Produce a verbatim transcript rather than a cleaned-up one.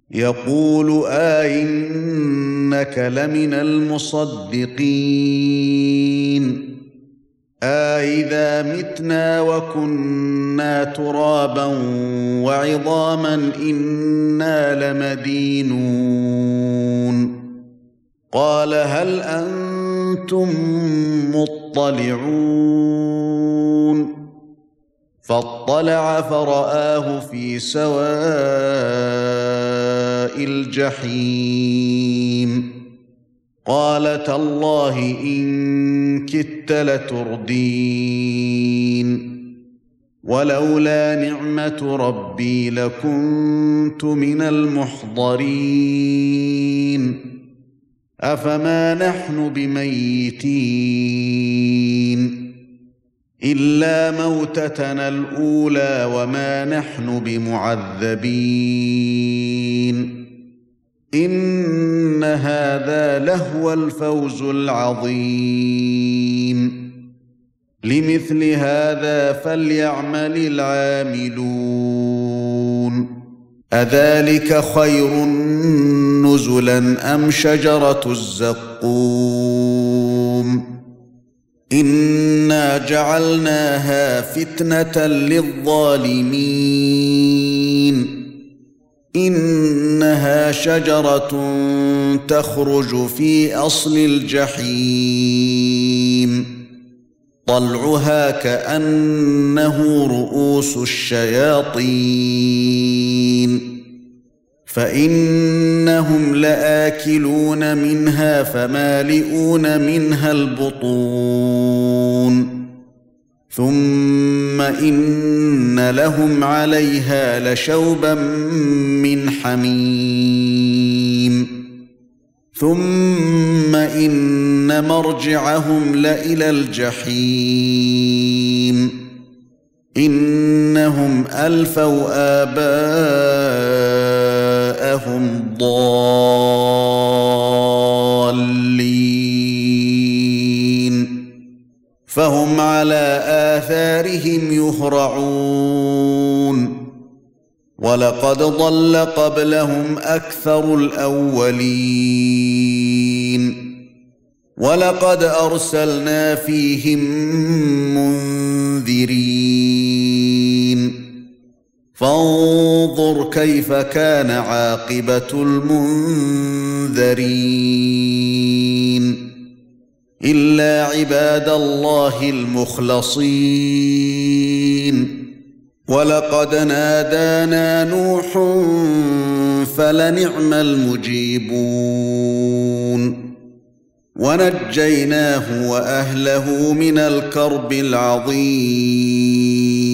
يقول أئنك لمن المصدقين أئذا متنا وكنا ترابا وعظاما إنا لمدينون قال هل أنتم مطلعون فاطلع فرآه في سواء الجحيم قال تالله إن كدت لتردين ولولا نعمة ربي لكنت من المحضرين أفما نحن بميتين إلا موتتنا الأولى وما نحن بمعذبين إن هذا لهو الفوز العظيم لمثل هذا فليعمل العاملون أذلك خير نزلا أم شجرة الزقوم إنا جعلناها فتنة للظالمين إنها شجرة تخرج في أصل الجحيم طلعها كأنه رؤوس الشياطين فإنهم لآكلون منها فمالئون منها البطون ثم إن لهم عليها لشوبا من حميم ثم إن مرجعهم لإلى الجحيم إنهم ألفوا آباءهم ضالين فهم على آثارهم يهرعون ولقد ضل قبلهم أكثر الأولين ولقد أرسلنا فيهم منذرين فانظر كيف كان عاقبة المنذرين إلا عباد الله المخلصين ولقد نادانا نوح فلنعم المجيبون ونجيناه وأهله من الكرب العظيم